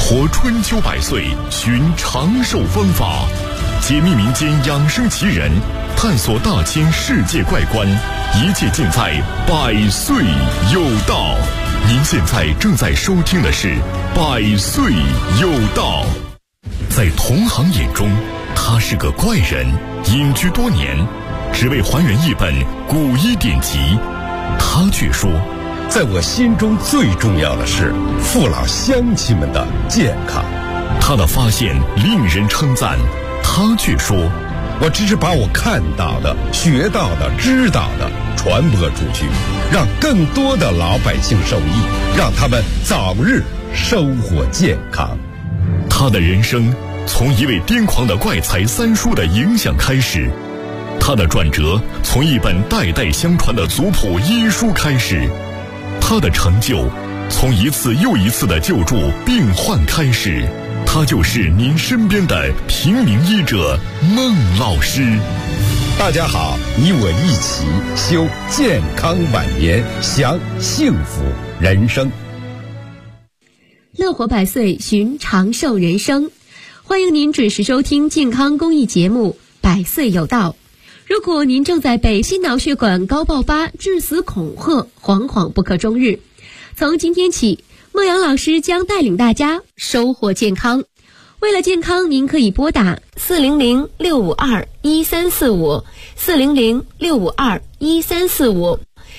活春秋百岁，寻长寿方法，解密民间养生奇人，探索大千世界怪观，一切尽在百岁有道。您现在正在收听的是百岁有道。在同行眼中，他是个怪人，隐居多年，只为还原一本古医典籍。他却说， 在我心中最重要的是父老乡亲们的健康。 他的发现令人称赞，他却说， 我只是把我看到的、学到的、知道的传播出去，让更多的老百姓受益，让他们早日收获健康。 他的人生从一位癫狂的怪才三叔的影响开始，他的转折从一本代代相传的族谱医书开始，他的成就从一次又一次的救助病患开始。他就是您身边的平民医者孟老师。 大家好，你我一起修健康晚年，享幸福人生。 乐活百岁，寻长寿人生。欢迎您准时收听健康公益节目《百岁有道》。如果您正在被心脑血管高爆发、致死恐吓，惶惶不可终日，从今天起，孟阳老师将带领大家收获健康。为了健康，您可以拨打400-652-1345 400-652-1345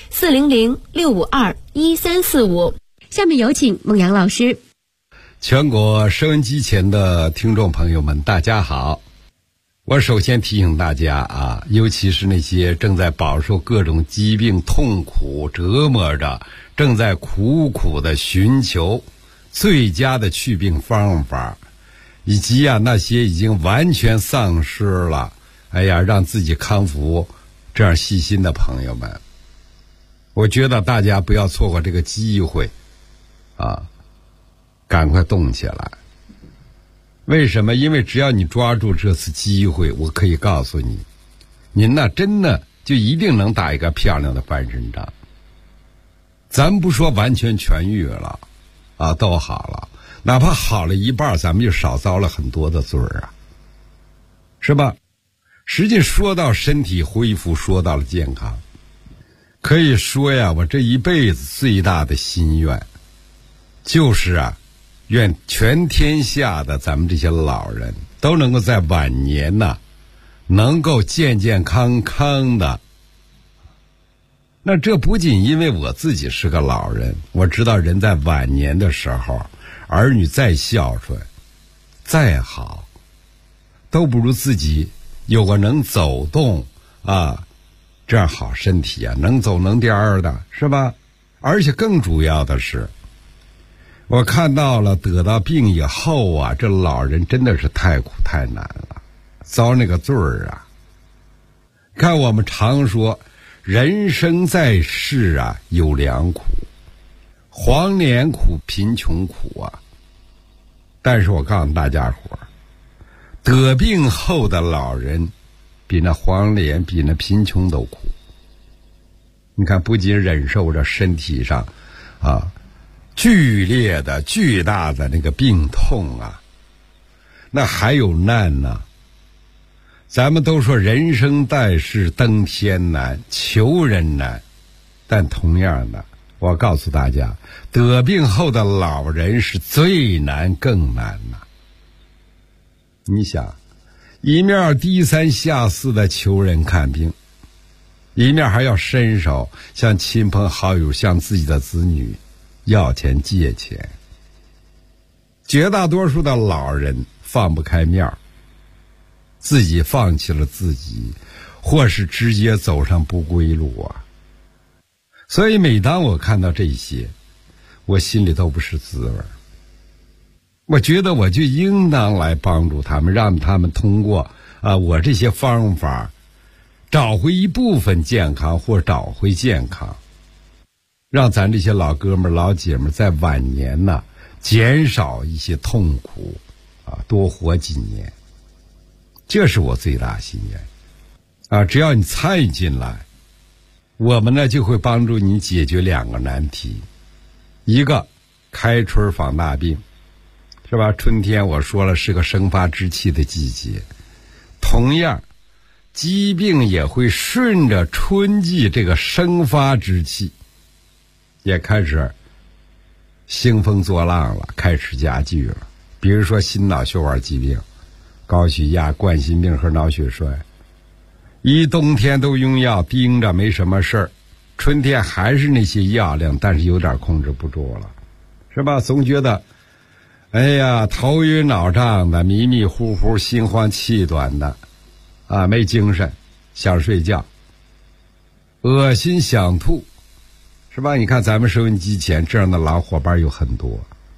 400-652-1345。下面有请孟阳老师。 全国收音机前的听众朋友们，大家好。我首先提醒大家啊，尤其是那些正在饱受各种疾病痛苦折磨着，正在苦苦的寻求最佳的祛病方法，以及那些已经完全丧失了让自己康复这样细心的朋友们，我觉得大家不要错过这个机会啊，赶快动起来。为什么？因为只要你抓住这次机会，我可以告诉你，您真的就一定能打一个漂亮的翻身仗。咱不说完全痊愈了都好了，哪怕好了一半，咱们就少遭了很多的罪是吧？实际说到身体恢复，说到了健康，可以说我这一辈子最大的心愿就是愿全天下的咱们这些老人都能够在晚年能够健健康康的。那这不仅因为我自己是个老人，我知道人在晚年的时候，儿女再孝顺再好，都不如自己有个能走动这样好身体能走能颠的，是吧？而且更主要的是，我看到了得到病以后这老人真的是太苦太难了，遭那个罪看我们常说人生在世有两苦，黄连苦、贫穷苦但是我告诉大家伙，得病后的老人比那黄连、比那贫穷都苦。你看，不仅忍受着身体上剧烈的巨大的那个病痛那还有难咱们都说人生在世登天难，求人难，但同样的，我告诉大家，得病后的老人是最难更难你想，一面低三下四的求人看病，一面还要伸手向亲朋好友、向自己的子女要钱借钱。绝大多数的老人放不开面儿，自己放弃了自己，或是直接走上不归路所以每当我看到这些，我心里都不是滋味。我觉得我就应当来帮助他们，让他们通过我这些方法找回一部分健康，或找回健康，让咱这些老哥们老姐们在晚年减少一些痛苦多活几年。这是我最大心愿只要你参与进来，我们就会帮助你解决两个难题。一个，开春防大病， 是吧？春天我说了是个生发之气的季节，同样疾病也会顺着春季这个生发之气也开始兴风作浪了，开始加剧了。比如说心脑血管疾病、高血压、冠心病和脑血栓，一冬天都用药盯着没什么事儿，春天还是那些药量，但是有点控制不住了，是吧？总觉得哎呀头晕脑胀的，迷迷糊糊，心慌气短的啊，没精神，想睡觉，恶心想吐，是吧？你看咱们收音机前这样的老伙伴有很多，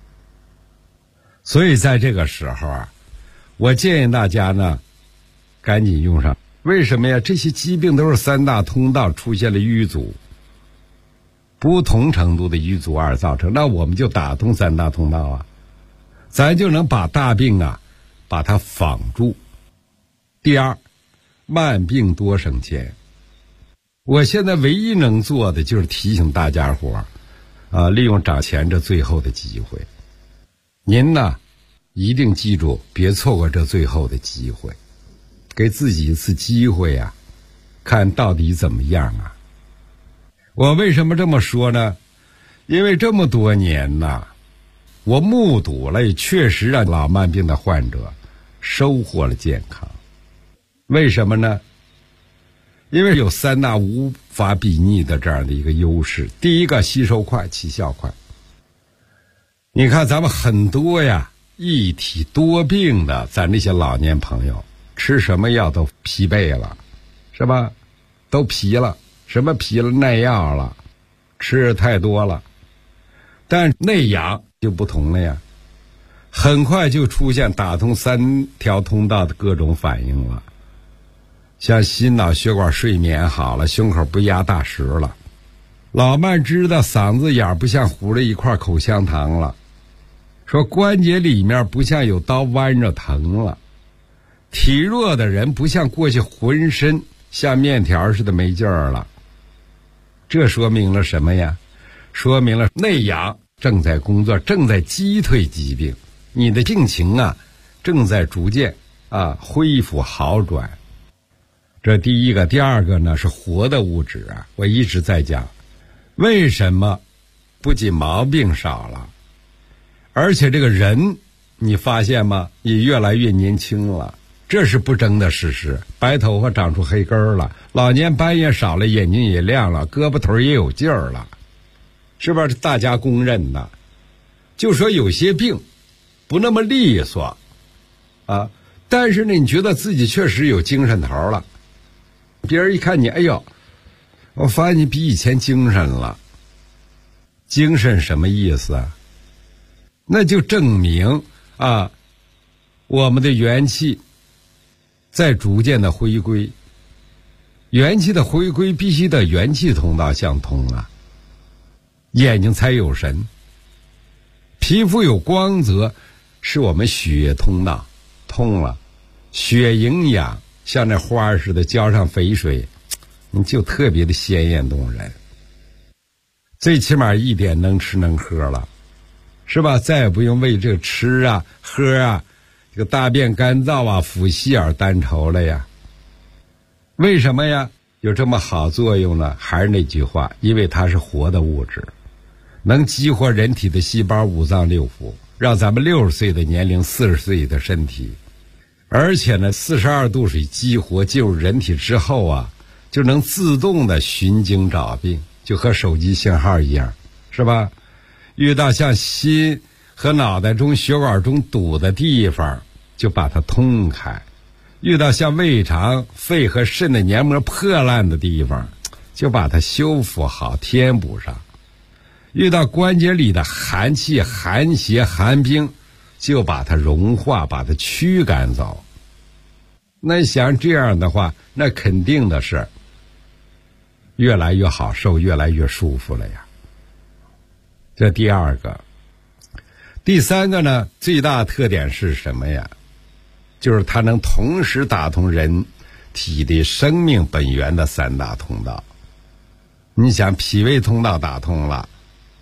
所以在这个时候啊，我建议大家呢赶紧用上。为什么呀？这些疾病都是三大通道出现了瘀阻，不同程度的瘀阻而造成，那我们就打通三大通道啊，咱就能把大病啊把它防住。第二，慢病多省钱。我现在唯一能做的就是提醒大家伙利用涨钱这最后的机会。您呢一定记住，别错过这最后的机会，给自己一次机会啊，看到底怎么样啊。我为什么这么说呢？因为这么多年呢，我目睹了，也确实让老慢病的患者收获了健康。为什么呢？因为有三大无法比拟的这样的一个优势。第一个，吸收快，起效快。你看咱们很多呀一体多病的咱这些老年朋友，吃什么药都疲惫了，是吧？都疲了，什么疲了？耐药了，吃的太多了。但内阳就不同了呀，很快就出现打通三条通道的各种反应了，像心脑血管睡眠好了，胸口不压大石了，老慢知道嗓子眼不像糊了一块口香糖了，说关节里面不像有刀剜着疼了，体弱的人不像过去浑身像面条似的没劲儿了。这说明了什么呀？说明了内阳正在工作，正在击退疾病，你的病情啊正在逐渐恢复好转。这第一个。第二个呢是活的物质啊，我一直在讲，为什么不仅毛病少了，而且这个人你发现吗，也越来越年轻了，这是不争的事实。白头发长出黑根了，老年斑也少了，眼睛也亮了，胳膊腿也有劲儿了，是不是大家公认的？就说有些病不那么利索啊，但是呢你觉得自己确实有精神头了，别人一看你，哎呦，我发现你比以前精神了。精神什么意思啊？那就证明我们的元气在逐渐的回归。元气的回归必须得元气通道相通啊，眼睛才有神，皮肤有光泽，是我们血液通道通了，血营养像那花似的浇上肥水，你就特别的鲜艳动人，最起码一点能吃能喝了，是吧？再也不用为这个吃啊喝啊这个大便干燥啊腹泻而担愁了呀。为什么呀？有这么好作用呢？还是那句话，因为它是活的物质，能激活人体的细胞五脏六腑，让咱们60岁的年龄40岁的身体，而且呢42度水激活进入人体之后啊，就能自动的寻经找病，就和手机信号一样，是吧？遇到像心和脑袋中血管中堵的地方，就把它通开；遇到像胃肠、肺和肾的黏膜破烂的地方，就把它修复好、填补上；遇到关节里的寒气、寒邪、寒冰，就把它融化、把它驱赶走。那想这样的话，那肯定的是越来越好受，越来越舒服了呀。这第二个。第三个呢，最大的特点是什么呀？就是它能同时打通人体的生命本源的三大通道。你想脾胃通道打通了，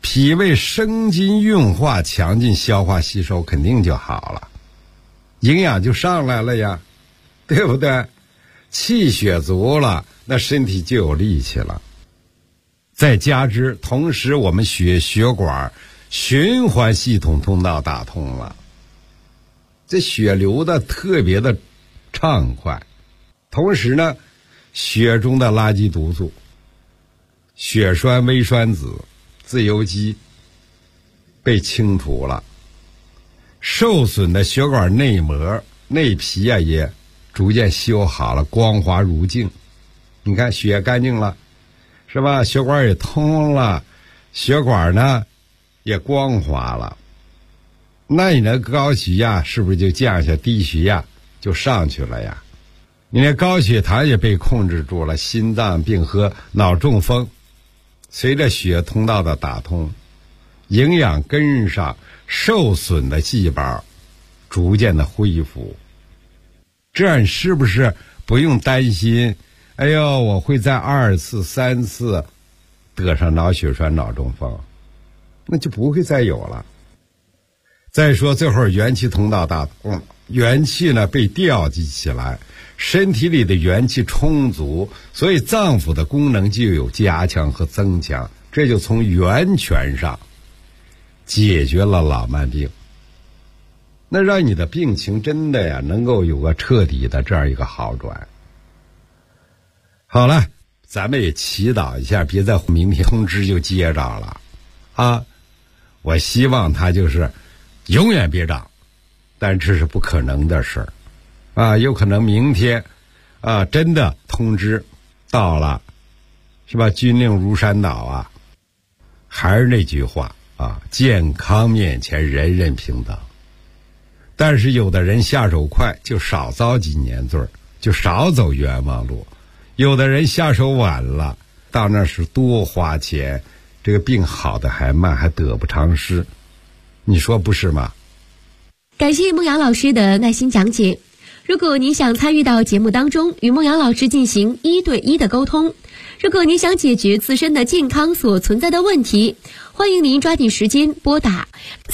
脾胃生津运化强劲，消化吸收肯定就好了，营养就上来了呀，对不对？气血足了，那身体就有力气了。再加之同时我们血管循环系统通道打通了，这血流的特别的畅快，同时呢血中的垃圾毒素、血栓、微栓子、自由基被清除了，受损的血管内膜内皮啊也逐渐修好了，光滑如镜。你看血干净了是吧？血管也通了，血管呢也光滑了，那你的高血压是不是就降下，低血压就上去了呀？你的高血糖也被控制住了，心脏病和脑中风随着血通道的打通，营养跟上，受损的细胞逐渐的恢复，这样是不是不用担心哎呦我会在2次3次得上脑血栓脑中风，那就不会再有了。再说这会儿元气通道打通，元气呢被调集起来，身体里的元气充足，所以脏腑的功能就有加强和增强，这就从源泉上解决了老慢病，那让你的病情真的呀能够有个彻底的这样一个好转。好了，咱们也祈祷一下，别在明天通知就接着了啊！我希望它就是永远别长，但这是不可能的事儿啊！有可能明天啊真的通知到了，是吧？军令如山倒啊！还是那句话啊，健康面前人人平等。但是有的人下手快，就少遭几年罪，就少走冤枉路。有的人下手晚了，到那时多花钱，这个病好的还慢，还得不偿失，你说不是吗？ 感谢孟阳老师的耐心讲解。如果您想参与到节目当中，与孟阳老师进行1对1的沟通，如果您想解决自身的健康所存在的问题，欢迎您抓紧时间拨打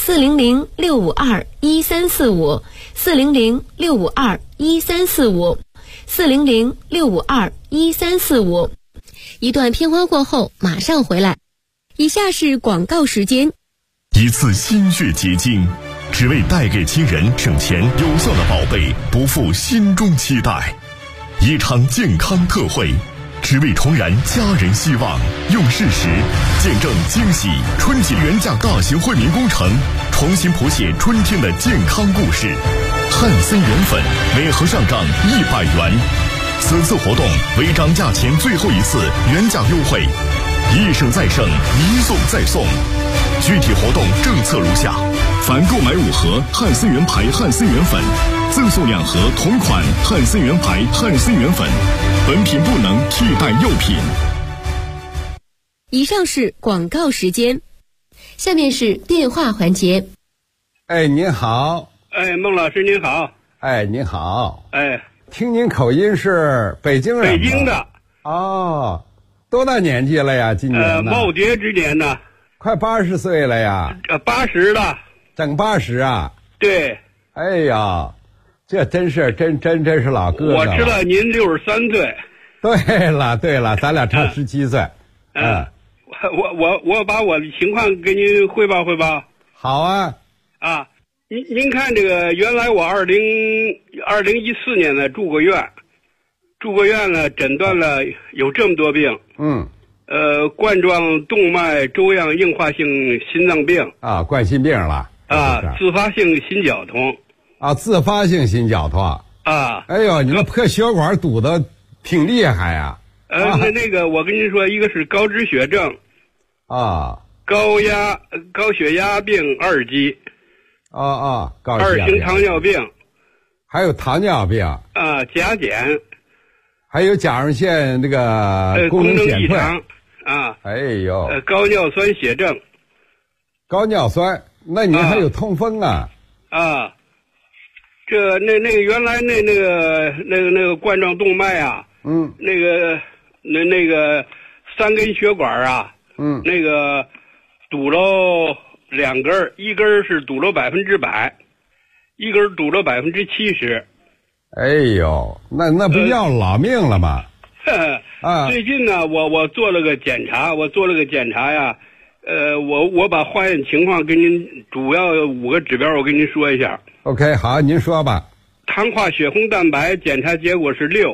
400-652-1345 400-652-1345 400-652-1345。一段片花过后马上回来。以下是广告时间。 一次心血结晶，只为带给亲人省钱有效的宝贝，不负心中期待。一场健康特惠，只为重燃家人希望，用事实见证惊喜。春节原价大型惠民工程，重新谱写春天的健康故事。汉森元粉每盒上涨100元，此次活动为涨价前最后一次原价优惠，一胜再胜，一送再送。具体活动政策如下：凡购买5盒汉森元牌汉森元粉，赠送2盒同款汉森元牌汉森元粉，本品不能替代药品。 以上是广告时间，下面是电话环节。 哎，您好。 哎，孟老师您好。 哎，您好。 哎， 听您口音是北京人。 北京的。 哦，多大年纪了呀？今年呢？ 耄耋之年呢。 快80岁了呀 ？80了。 整80啊？ 对。 哎呀，这真是真是老哥哥。 我知道您63岁。 对了，咱俩差17岁。 我把我的情况给您汇报汇报。 好啊。 啊，您看这个，原来我2014年呢住过院呢，诊断了有这么多病。冠状动脉粥样硬化性心脏病啊，冠心病了啊，自发性心绞痛啊，自发性心绞痛啊。 哎呦，你那破血管堵得挺厉害呀。 那个我跟您说，一个是高脂血症啊， 高血压病2级2型糖尿病， 还有糖尿病啊，甲减， 还有甲状腺那个功能减退啊， 哎呦， 高尿酸血症， 高尿酸，那您还有痛风啊？ 啊，这那个原来那个冠状动脉啊，那个3根血管啊，那个堵了2根，一根是堵了100%，一根堵了70%。 哎呦，那不要老命了吗？ 最近呢，我做了个检查，呀，我把化验情况跟您主要5个指标，我跟您说一下。 OK， 好，您说吧。 糖化血红蛋白检查结果是6。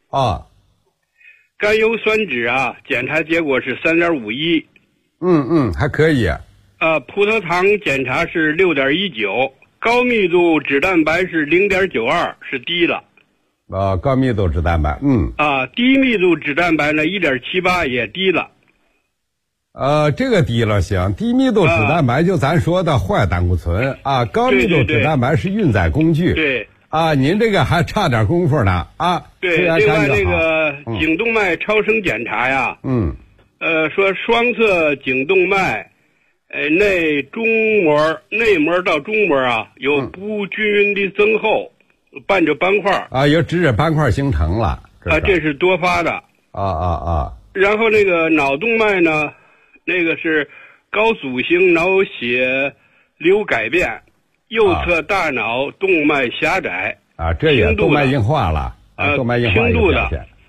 甘油酸酯啊，检查结果是3.51。 还可以。 葡萄糖检查是6.19，高密度脂蛋白是0.92，是低了。 高密度脂蛋白， 低密度脂蛋白呢1.78也低了。 这个低了行，低密度脂蛋白就咱说的坏胆固醇啊，高密度脂蛋白是运载工具。 对。 您这个还差点功夫呢啊。 对，另外那个颈动脉超声检查呀，说双侧颈动脉，内膜到中膜啊有不均匀的增厚，伴着斑块有脂质斑块形成了这是多发的然后那个脑动脉呢，那个是高阻型脑血流改变，右侧大脑动脉狭窄这也动脉硬化了动脉硬化轻度的。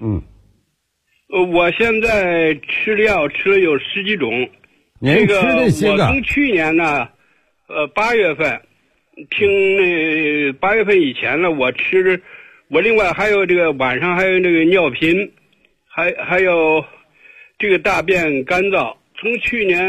我现在吃的药吃了有10几种。 您吃这些个， 我从去年呢8月份听8月份以前呢，我另外还有这个晚上还有这个尿频，还有这个大便干燥。从去年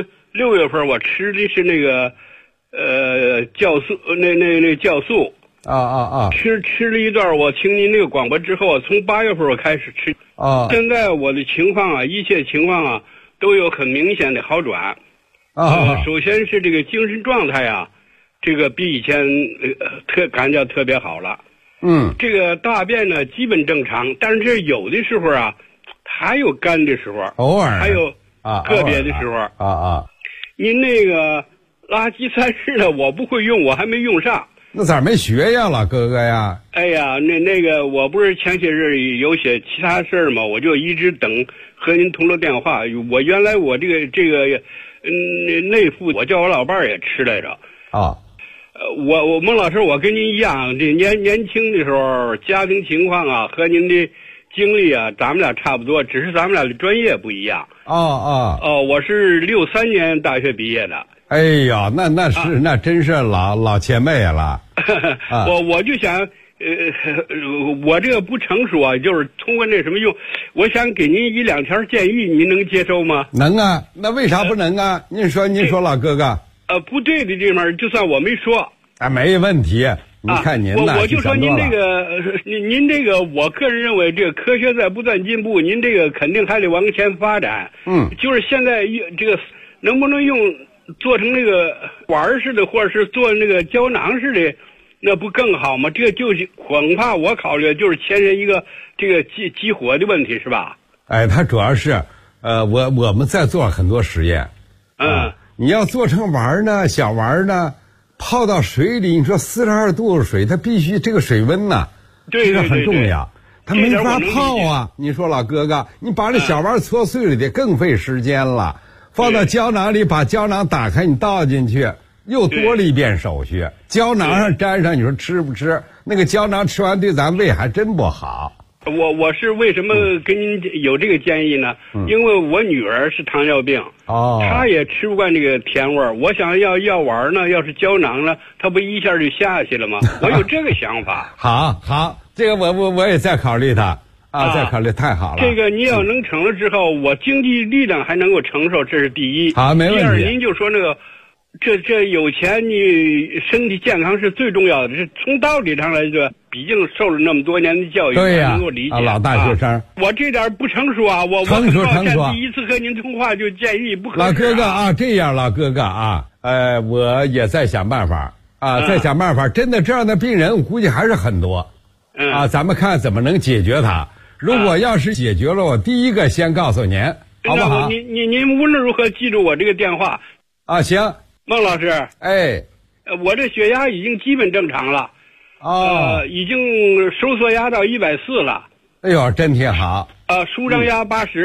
6月份我吃的是那个酵素，那酵素吃了一段。我听您那个广播之后，从8月份我开始吃现在我的情况啊，一切情况啊都有很明显的好转首先是这个精神状态啊，这个比以前感觉特别好了。这个大便呢基本正常，但是这有的时候啊还有干的时候， 偶尔还有个别的时候您那个垃圾3式的我不会用，我还没用上。 那咋没学呀，老哥哥呀？ 哎呀，那个我不是前些日有些其他事儿嘛，我就一直等和您通了电话。我原来我这个内服我叫我老伴儿也吃来着我孟老师，我跟您一样，这年轻的时候家庭情况啊和您的经历啊咱们俩差不多，只是咱们俩的专业不一样。我是63年大学毕业的。 哎呀，那真是老前辈了。 我就想，我这个不成熟啊，就是通过那什么用，我想给您1、2条建议，您能接受吗？ 能啊，那为啥不能啊？您说老哥哥。 不对的地方，就算我没说。 没问题。你看您我就说您这个，您这个，我个人认为，这个科学在不断进步，您这个肯定还得往前发展。就是现在这个能不能用做成那个丸似的，或者是做那个胶囊似的，那不更好吗？这个就是恐怕我考虑就是牵涉一个这个激活的问题，是吧？ 它主要是我们在做很多实验。你要做成丸呢，小丸呢，泡到水里，你说42度水，它必须这个水温呢， 对很重要。它没法泡啊！你说老哥哥，你把这小丸搓碎了，得更费时间了。放到胶囊里，把胶囊打开，你倒进去，又多了一遍手续。胶囊上沾上，你说吃不吃？那个胶囊吃完对咱胃还真不好。 我是为什么跟您有这个建议呢？因为我女儿是糖尿病，她也吃不惯这个甜味儿。我想要丸呢，要是胶囊呢，她不一下就下去了吗？我有这个想法。 好，这个我也在考虑它。再考虑，太好了。 这个你要能成了之后，我经济力量还能够承受，这是第一。 好，没问题。 第二，您就说那个，这有钱，你身体健康是最重要的。是从道理上来说，毕竟受了那么多年的教育， 对呀， 能够理解。 老大学生， 我这点不成熟啊，我成熟。 第一次和您通话就建议不合适。 老哥哥这样，老哥哥我也在想办法在想办法。真的这样的病人，我估计还是很多。咱们看怎么能解决它。如果要是解决了，我第一个先告诉您，好不好？ 您无论如何记住我这个电话。 行。 孟老师，我这血压已经基本正常了。已经收缩压到140了。 哎呦，真挺好。 舒张压80。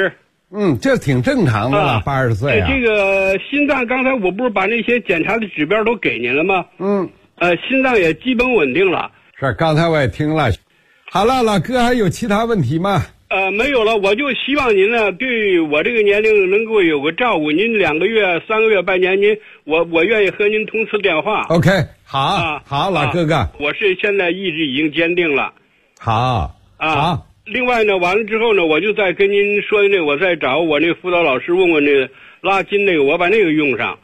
这挺正常的了，80岁啊。 这个心脏，刚才我不是把那些检查的指标都给您了吗？心脏也基本稳定了。 是，刚才我也听了。好了，老哥还有其他问题吗？ 没有了，我就希望您呢，对我这个年龄能够有个照顾。您2个月、3个月、半年，我愿意和您通次电话。 OK， 好，好，老哥哥， 我是现在意志已经坚定了。 好。 另外呢，完了之后呢，我就再跟您说的我再找我那辅导老师问问那个拉筋那个，我把那个用上。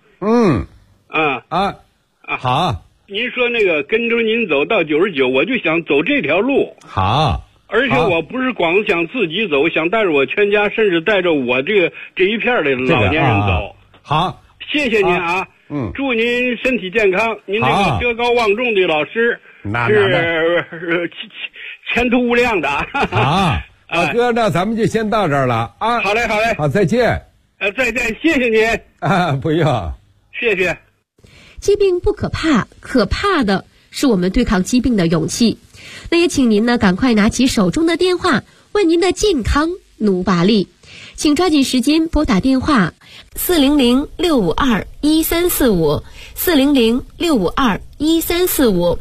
好。 您说那个跟着您走到99，我就想走这条路。 好。 而且我不是光想自己走，想带着我全家，甚至带着我这一片的老年人走。 好， 谢谢您啊！祝您身体健康。您这个德高望重的老师是前途无量的。 好，老哥，那咱们就先到这儿了啊！ 好嘞， 好，再见。 再见，谢谢您。 不用， 谢谢。 疾病不可怕，可怕的是我们对抗疾病的勇气。那也请您呢赶快拿起手中的电话，为您的健康努把力。请抓紧时间拨打电话400-652-1345 400-652-1345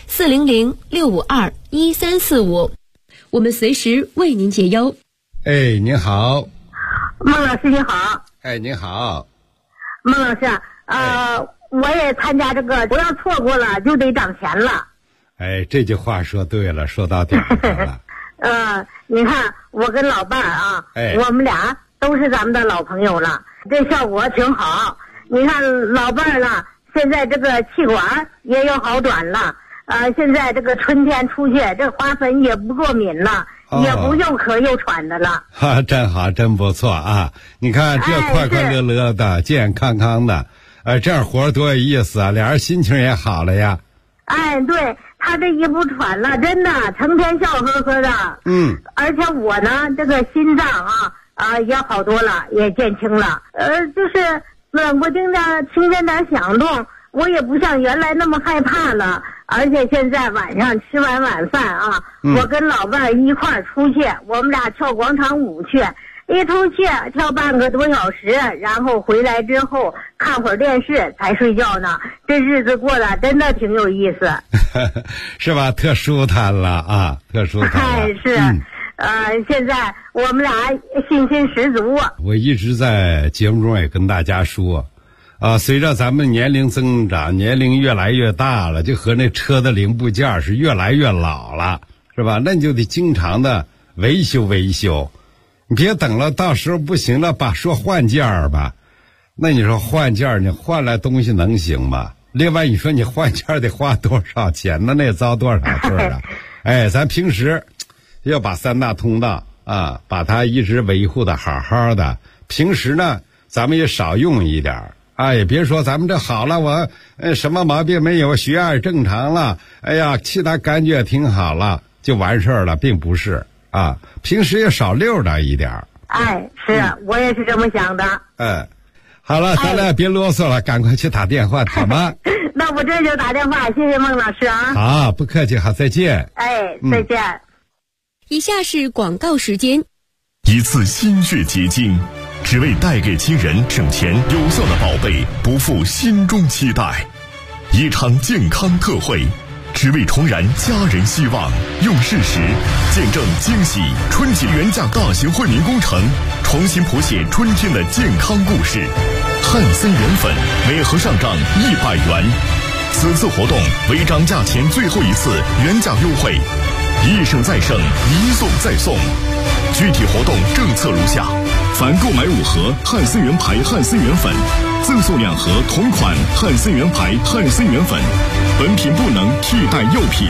400-652-1345，我们随时为您解忧。 您好， 孟老师你好。 您好， 孟老师，我也参加这个，不要错过了就得涨钱了。 这句话说对了，说到点上了。 你看我跟老伴儿啊，我们俩都是咱们的老朋友了，这效果挺好。你看老伴儿了，现在这个气管也有好转了，现在这个春天出去，这花粉也不过敏了，也不又咳又喘的了。 真好，真不错啊！你看这快快乐乐的，健健康康的，这样活多有意思啊！俩人心情也好了呀。 对。他这一不喘了，真的成天笑呵呵的。而且我呢，这个心脏也好多了，也减轻了。就是冷不丁的听见点响动，我也不像原来那么害怕了。而且现在晚上吃完晚饭我跟老伴儿一块儿出去，我们俩跳广场舞去。一出去跳半个多小时，然后回来之后看会儿电视才睡觉呢。这日子过得真的挺有意思。 是吧？特舒坦了啊，特舒坦了。 是。现在我们俩信心十足。 我一直在节目中也跟大家说随着咱们年龄增长，年龄越来越大了，就和那车的零部件是越来越老了，是吧？那你就得经常的维修。你别等了，到时候不行了，说换件儿吧。那你说换件儿，你换来东西能行吗？另外你说你换件儿得花多少钱呢？那遭多少事儿啊？咱平时要把3大通道把它一直维护的好好的。平时呢，咱们也少用一点也别说咱们这好了，我什么毛病没有，血压正常了，其他感觉挺好了，就完事儿了，并不是。平时也少溜达一点。 是，我也是这么想的。 好了，咱俩别啰嗦了，赶快去打电话，好吗？ 那我这就打电话，谢谢孟老师啊。 好，不客气，好，再见。 再见。 以下是广告时间。 一次心血结晶，只为带给亲人省钱有效的宝贝，不负心中期待。一场健康特惠，只为重燃家人希望，用事实见证惊喜。春节原价大型惠民工程，重新谱写春天的健康故事。汉森元粉每盒上涨100元，此次活动为涨价前最后一次原价优惠，一胜再胜，一送再送。具体活动政策如下：凡购买5盒汉森元牌汉森元粉，赠送2盒同款汉森元牌汉森元粉，本品不能替代药品。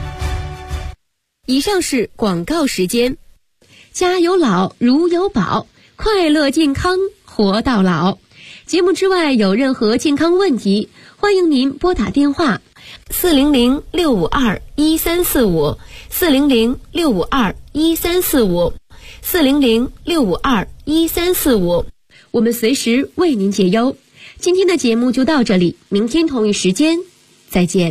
以上是广告时间。家有老如有宝，快乐健康活到老。节目之外有任何健康问题，欢迎您拨打电话400-652-1345 400-652-1345 400-652-1345，我们随时为您解忧。今天的节目就到这里，明天同一时间再见。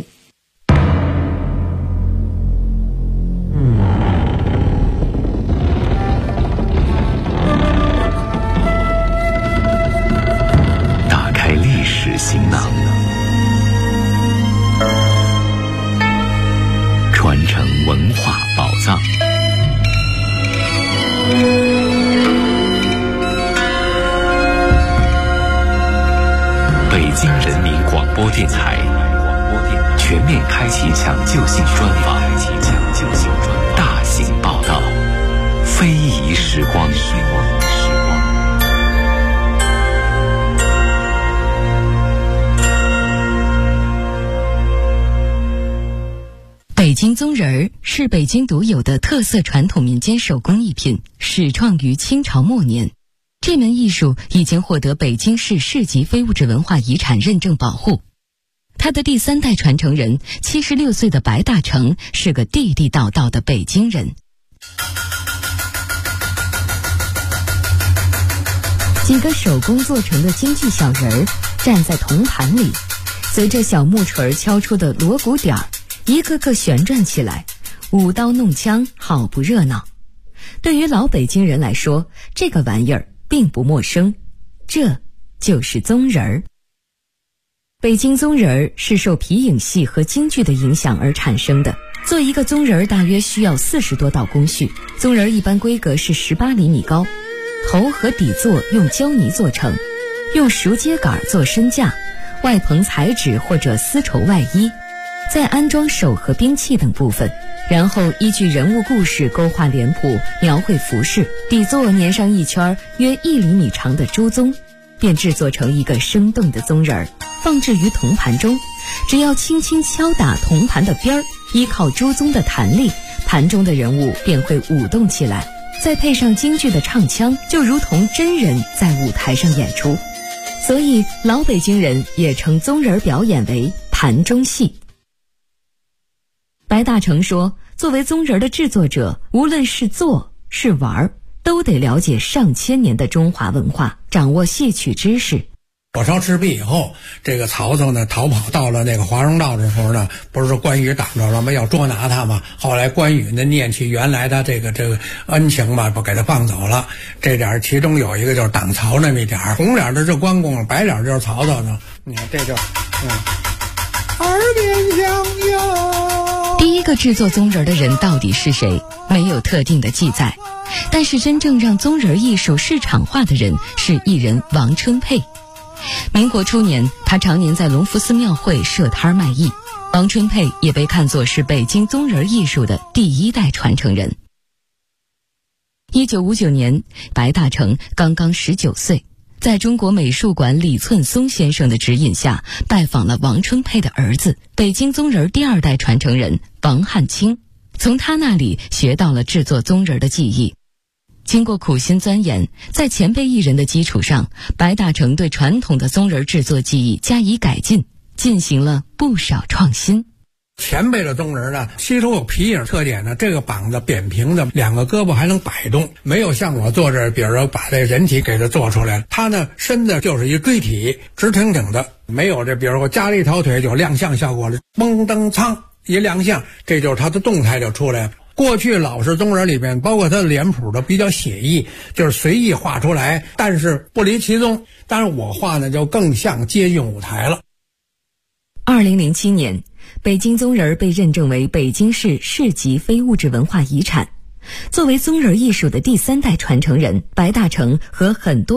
播电台全面开启抢救性专访，大型报道，非遗时光。 北京宗仁儿是北京独有的特色传统民间手工艺品，始创于清朝末年。这门艺术已经获得北京市市级非物质文化遗产认证保护。他的第3代传承人76岁的白大成是个地地道道的北京人。几个手工做成的京剧小人儿站在铜盘里，随着小木锤敲出的锣鼓点儿，一个个旋转起来，舞刀弄枪，好不热闹。对于老北京人来说，这个玩意儿并不陌生，这就是宗仁儿。北京宗仁儿是受皮影戏和京剧的影响而产生的。做一个宗仁儿大约需要40多道工序，宗仁儿一般规格是18厘米高，头和底座用胶泥做成，用熟秸秆做身架，外棚彩纸或者丝绸外衣，再安装手和兵器等部分，然后依据人物故事勾画脸谱，描绘服饰，底座粘上一圈约1厘米长的朱宗，便制作成一个生动的宗仁儿，放置于铜盘中。只要轻轻敲打铜盘的边儿，依靠朱宗的弹力，盘中的人物便会舞动起来，再配上京剧的唱腔，就如同真人在舞台上演出。所以老北京人也称宗仁儿表演为盘中戏。白大成说，作为宗仁儿的制作者，无论是做是玩，都得了解上千年的中华文化，掌握戏曲知识。 火烧赤壁以后，这个曹操呢逃跑到了那个华容道的时候呢，不是说关羽挡着了吗？要捉拿他嘛。后来关羽呢念起原来的这个恩情嘛，不给他放走了。这点其中有一个就是挡曹那么一点，红脸的是关公，白脸就是曹操呢。你看这就耳边响哟。 第一个制作宗仁儿的人到底是谁？没有特定的记载。但是真正让宗仁儿艺术市场化的人是艺人王春佩。民国初年，他常年在隆福寺庙会设摊卖艺。王春佩也被看作是北京宗仁儿艺术的第1代传承人。1959年，白大成刚刚19岁，在中国美术馆李寸松先生的指引下，拜访了王春佩的儿子，北京宗仁儿第2代传承人王汉卿，从他那里学到了制作宗仁儿的技艺。经过苦心钻研，在前辈艺人的基础上，白大成对传统的宗仁儿制作技艺加以改进，进行了不少创新。 前辈的宗仁儿呢，吸收有皮影特点呢，这个膀子扁平的，2个胳膊还能摆动，没有像我做这，比如说把这人体给它做出来了。他呢，身子就是一锥体，直挺挺的，没有这，比如说我加了一条腿就亮相效果了，嘣噔苍一亮相，这就是他的动态就出来了。过去老式宗仁儿里面，包括他的脸谱都比较写意，就是随意画出来，但是不离其宗。但是我画呢，就更像接近舞台了。 2007年，北京宗仁儿被认证为北京市市级非物质文化遗产。作为宗仁儿艺术的第3代传承人，白大成和很多